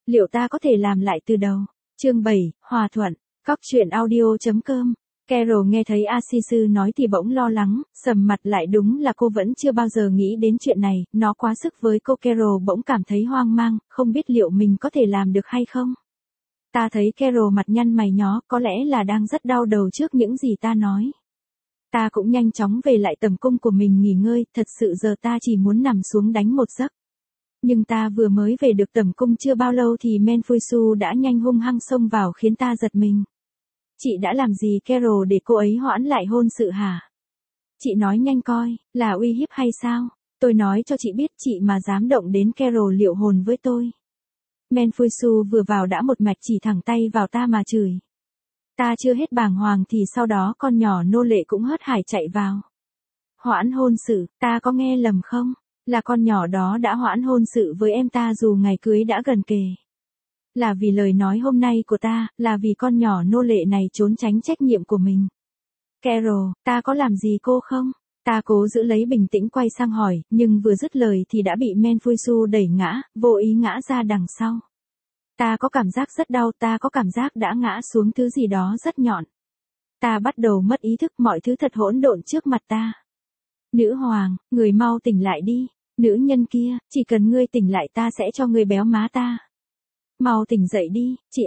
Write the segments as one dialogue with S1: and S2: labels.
S1: Liệu ta có thể làm lại từ đầu? Chương 7, Hòa thuận. Cóc truyện audio.com. Carol nghe thấy Asisu nói thì bỗng lo lắng, sầm mặt lại, đúng là cô vẫn chưa bao giờ nghĩ đến chuyện này, nó quá sức với cô. Carol bỗng cảm thấy hoang mang, không biết liệu mình có thể làm được hay không. Ta thấy Carol mặt nhăn mày nhó, có lẽ là đang rất đau đầu trước những gì ta nói. Ta cũng nhanh chóng về lại tầm cung của mình nghỉ ngơi, thật sự giờ ta chỉ muốn nằm xuống đánh một giấc. Nhưng ta vừa mới về được tầm cung chưa bao lâu thì Menfuisu đã nhanh hung hăng xông vào khiến ta giật mình. Chị đã làm gì Carol để cô ấy hoãn lại hôn sự hả? Chị nói nhanh coi, là uy hiếp hay sao? Tôi nói cho chị biết, chị mà dám động đến Carol liệu hồn với tôi. Menfuisu vừa vào đã một mạch chỉ thẳng tay vào ta mà chửi. Ta chưa hết bàng hoàng thì sau đó con nhỏ nô lệ cũng hớt hải chạy vào. Hoãn hôn sự, ta có nghe lầm không? Là con nhỏ đó đã hoãn hôn sự với em ta dù ngày cưới đã gần kề. Là vì lời nói hôm nay của ta, là vì con nhỏ nô lệ này trốn tránh trách nhiệm của mình. Carol, ta có làm gì cô không? Ta cố giữ lấy bình tĩnh quay sang hỏi, nhưng vừa dứt lời thì đã bị Menfuisu đẩy ngã, vô ý ngã ra đằng sau. Ta có cảm giác rất đau, ta có cảm giác đã ngã xuống thứ gì đó rất nhọn. Ta bắt đầu mất ý thức, mọi thứ thật hỗn độn trước mặt ta. Nữ hoàng, người mau tỉnh lại đi. Nữ nhân kia, chỉ cần ngươi tỉnh lại ta sẽ cho ngươi béo má ta. Mau tỉnh dậy đi, chị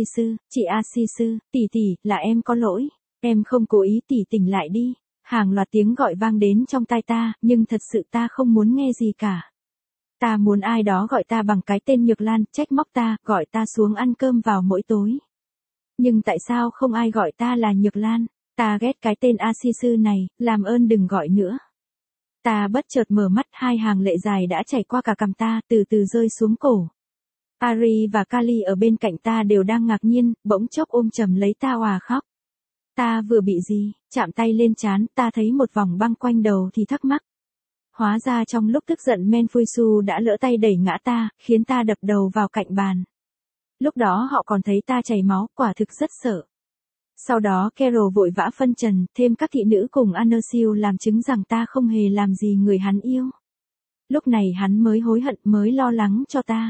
S1: Asisu, tỷ, là em có lỗi. Em không cố ý, tỷ tỉnh lại đi. Hàng loạt tiếng gọi vang đến trong tai ta, nhưng thật sự ta không muốn nghe gì cả. Ta muốn ai đó gọi ta bằng cái tên Nhược Lan, trách móc ta, gọi ta xuống ăn cơm vào mỗi tối. Nhưng tại sao không ai gọi ta là Nhược Lan? Ta ghét cái tên Asisu này, làm ơn đừng gọi nữa. Ta bất chợt mở mắt, hai hàng lệ dài đã chảy qua cả cằm ta, từ từ rơi xuống cổ. Ari và Kali ở bên cạnh ta đều đang ngạc nhiên, bỗng chốc ôm chầm lấy ta òa khóc. Ta vừa bị gì? Chạm tay lên trán, ta thấy một vòng băng quanh đầu thì thắc mắc. Hóa ra trong lúc tức giận Menfuisu đã lỡ tay đẩy ngã ta, khiến ta đập đầu vào cạnh bàn. Lúc đó họ còn thấy ta chảy máu, quả thực rất sợ. Sau đó Carol vội vã phân trần, thêm các thị nữ cùng Anersiu làm chứng rằng ta không hề làm gì người hắn yêu. Lúc này hắn mới hối hận, mới lo lắng cho ta.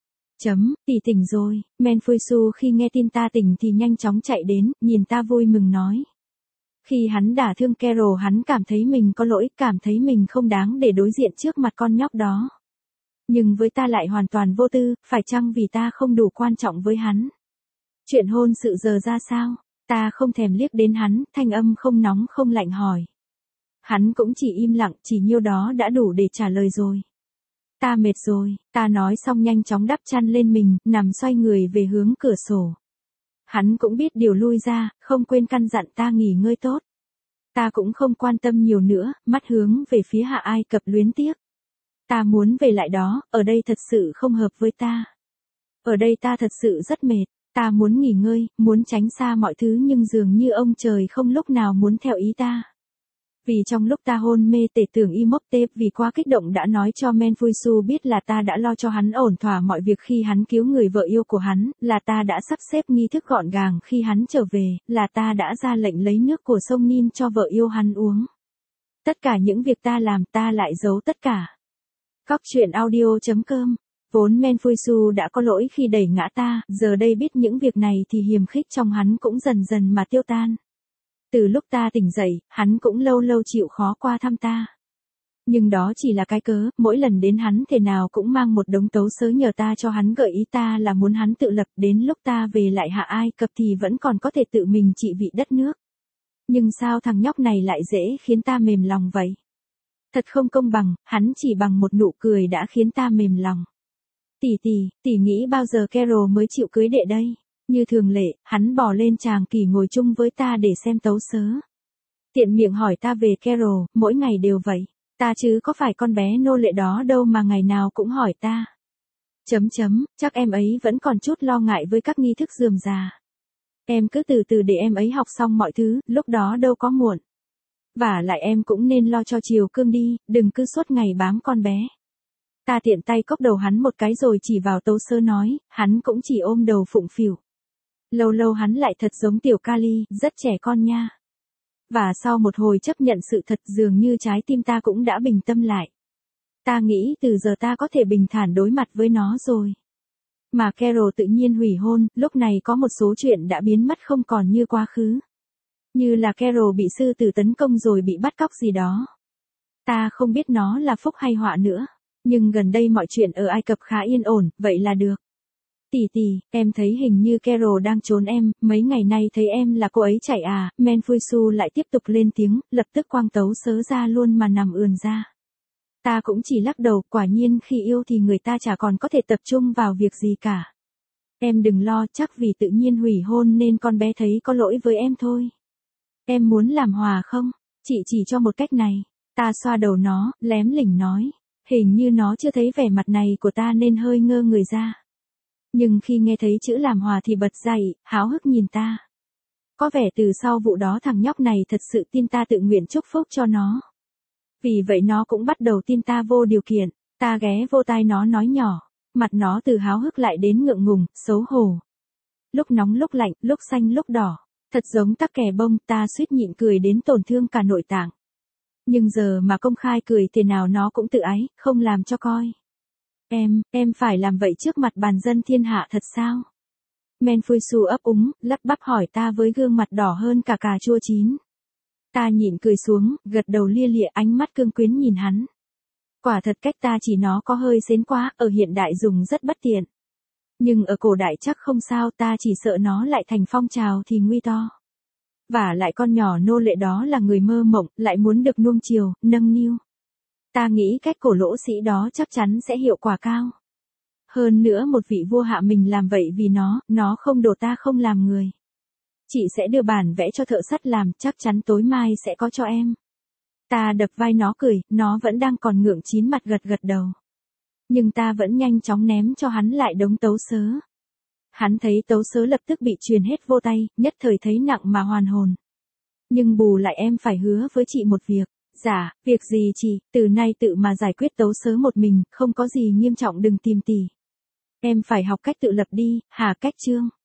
S1: Tỷ tỉnh rồi. Menfuisu khi nghe tin ta tỉnh thì nhanh chóng chạy đến, nhìn ta vui mừng nói. Khi hắn đả thương Carol hắn cảm thấy mình có lỗi, cảm thấy mình không đáng để đối diện trước mặt con nhóc đó. Nhưng với ta lại hoàn toàn vô tư, phải chăng vì ta không đủ quan trọng với hắn? Chuyện hôn sự giờ ra sao? Ta không thèm liếc đến hắn, thanh âm không nóng không lạnh hỏi. Hắn cũng chỉ im lặng, chỉ nhiêu đó đã đủ để trả lời rồi. Ta mệt rồi, ta nói xong nhanh chóng đắp chăn lên mình, nằm xoay người về hướng cửa sổ. Hắn cũng biết điều lui ra, không quên căn dặn ta nghỉ ngơi tốt. Ta cũng không quan tâm nhiều nữa, mắt hướng về phía Hạ Ai Cập luyến tiếc. Ta muốn về lại đó, ở đây thật sự không hợp với ta. Ở đây ta thật sự rất mệt, ta muốn nghỉ ngơi, muốn tránh xa mọi thứ nhưng dường như ông trời không lúc nào muốn theo ý ta. Vì trong lúc ta hôn mê tể tưởng Imhotep vì quá kích động đã nói cho Menfuisu biết là ta đã lo cho hắn ổn thỏa mọi việc khi hắn cứu người vợ yêu của hắn, là ta đã sắp xếp nghi thức gọn gàng khi hắn trở về, là ta đã ra lệnh lấy nước của sông Nin cho vợ yêu hắn uống. Tất cả những việc ta làm ta lại giấu tất cả. Cóc truyện audio.com. Vốn Menfuisu đã có lỗi khi đẩy ngã ta, giờ đây biết những việc này thì hiềm khích trong hắn cũng dần dần mà tiêu tan. Từ lúc ta tỉnh dậy, hắn cũng lâu lâu chịu khó qua thăm ta. Nhưng đó chỉ là cái cớ, mỗi lần đến hắn thể nào cũng mang một đống tấu sớ nhờ ta cho hắn, gợi ý ta là muốn hắn tự lập, đến lúc ta về lại Hạ Ai Cập thì vẫn còn có thể tự mình trị vị đất nước. Nhưng sao thằng nhóc này lại dễ khiến ta mềm lòng vậy? Thật không công bằng, hắn chỉ bằng một nụ cười đã khiến ta mềm lòng. Tỷ nghĩ bao giờ Carol mới chịu cưới đệ đây? Như thường lệ, hắn bò lên tràng kỳ ngồi chung với ta để xem tấu sớ. Tiện miệng hỏi ta về Carol, mỗi ngày đều vậy. Ta chứ có phải con bé nô lệ đó đâu mà ngày nào cũng hỏi ta. Chắc em ấy vẫn còn chút lo ngại với các nghi thức rườm rà. Em cứ từ từ để em ấy học xong mọi thứ, lúc đó đâu có muộn. Vả lại em cũng nên lo cho Triều Cương đi, đừng cứ suốt ngày bám con bé. Ta tiện tay cốc đầu hắn một cái rồi chỉ vào tấu sớ nói, hắn cũng chỉ ôm đầu phụng phịu. Lâu lâu hắn lại thật giống tiểu Kali, rất trẻ con nha. Và sau một hồi chấp nhận sự thật dường như trái tim ta cũng đã bình tâm lại. Ta nghĩ từ giờ ta có thể bình thản đối mặt với nó rồi. Mà Carol tự nhiên hủy hôn, lúc này có một số chuyện đã biến mất không còn như quá khứ. Như là Carol bị sư tử tấn công rồi bị bắt cóc gì đó. Ta không biết nó là phúc hay họa nữa. Nhưng gần đây mọi chuyện ở Ai Cập khá yên ổn, vậy là được. Tỷ, em thấy hình như Carol đang trốn em, mấy ngày nay thấy em là cô ấy chạy à, Menfuisu lại tiếp tục lên tiếng, lập tức quăng tấu sớ ra luôn mà nằm ườn ra. Ta cũng chỉ lắc đầu, quả nhiên khi yêu thì người ta chả còn có thể tập trung vào việc gì cả. Em đừng lo, chắc vì tự nhiên hủy hôn nên con bé thấy có lỗi với em thôi. Em muốn làm hòa không? Chị chỉ cho một cách này. Ta xoa đầu nó, lém lỉnh nói. Hình như nó chưa thấy vẻ mặt này của ta nên hơi ngơ người ra. Nhưng khi nghe thấy chữ làm hòa thì bật dậy, háo hức nhìn ta. Có vẻ từ sau vụ đó thằng nhóc này thật sự tin ta tự nguyện chúc phúc cho nó. Vì vậy nó cũng bắt đầu tin ta vô điều kiện. Ta ghé vô tai nó nói nhỏ. Mặt nó từ háo hức lại đến ngượng ngùng, xấu hổ. Lúc nóng lúc lạnh, lúc xanh lúc đỏ. Thật giống tắc kè bông, ta suýt nhịn cười đến tổn thương cả nội tạng. Nhưng giờ mà công khai cười thế nào nó cũng tự ái, không làm cho coi. Em phải làm vậy trước mặt bàn dân thiên hạ thật sao? Menfuisu ấp úng, lắp bắp hỏi ta với gương mặt đỏ hơn cả cà chua chín. Ta nhịn cười xuống, gật đầu lia lịa, ánh mắt cương quyến nhìn hắn. Quả thật cách ta chỉ nó có hơi xến quá, ở hiện đại dùng rất bất tiện. Nhưng ở cổ đại chắc không sao, ta chỉ sợ nó lại thành phong trào thì nguy to. Và lại con nhỏ nô lệ đó là người mơ mộng, lại muốn được nuông chiều, nâng niu. Ta nghĩ cách cổ lỗ sĩ đó chắc chắn sẽ hiệu quả cao. Hơn nữa một vị vua hạ mình làm vậy vì nó không đổ ta không làm người. Chị sẽ đưa bản vẽ cho thợ sắt làm, chắc chắn tối mai sẽ có cho em. Ta đập vai nó cười, nó vẫn đang còn ngượng chín mặt gật gật đầu. Nhưng ta vẫn nhanh chóng ném cho hắn lại đống tấu sớ. Hắn thấy tấu sớ lập tức bị truyền hết vô tay, nhất thời thấy nặng mà hoàn hồn. Nhưng bù lại em phải hứa với chị một việc. Dạ, việc gì chị, từ nay tự mà giải quyết tấu sớ một mình, không có gì nghiêm trọng đừng tìm tỷ. Em phải học cách tự lập đi, Hà Cách Trương.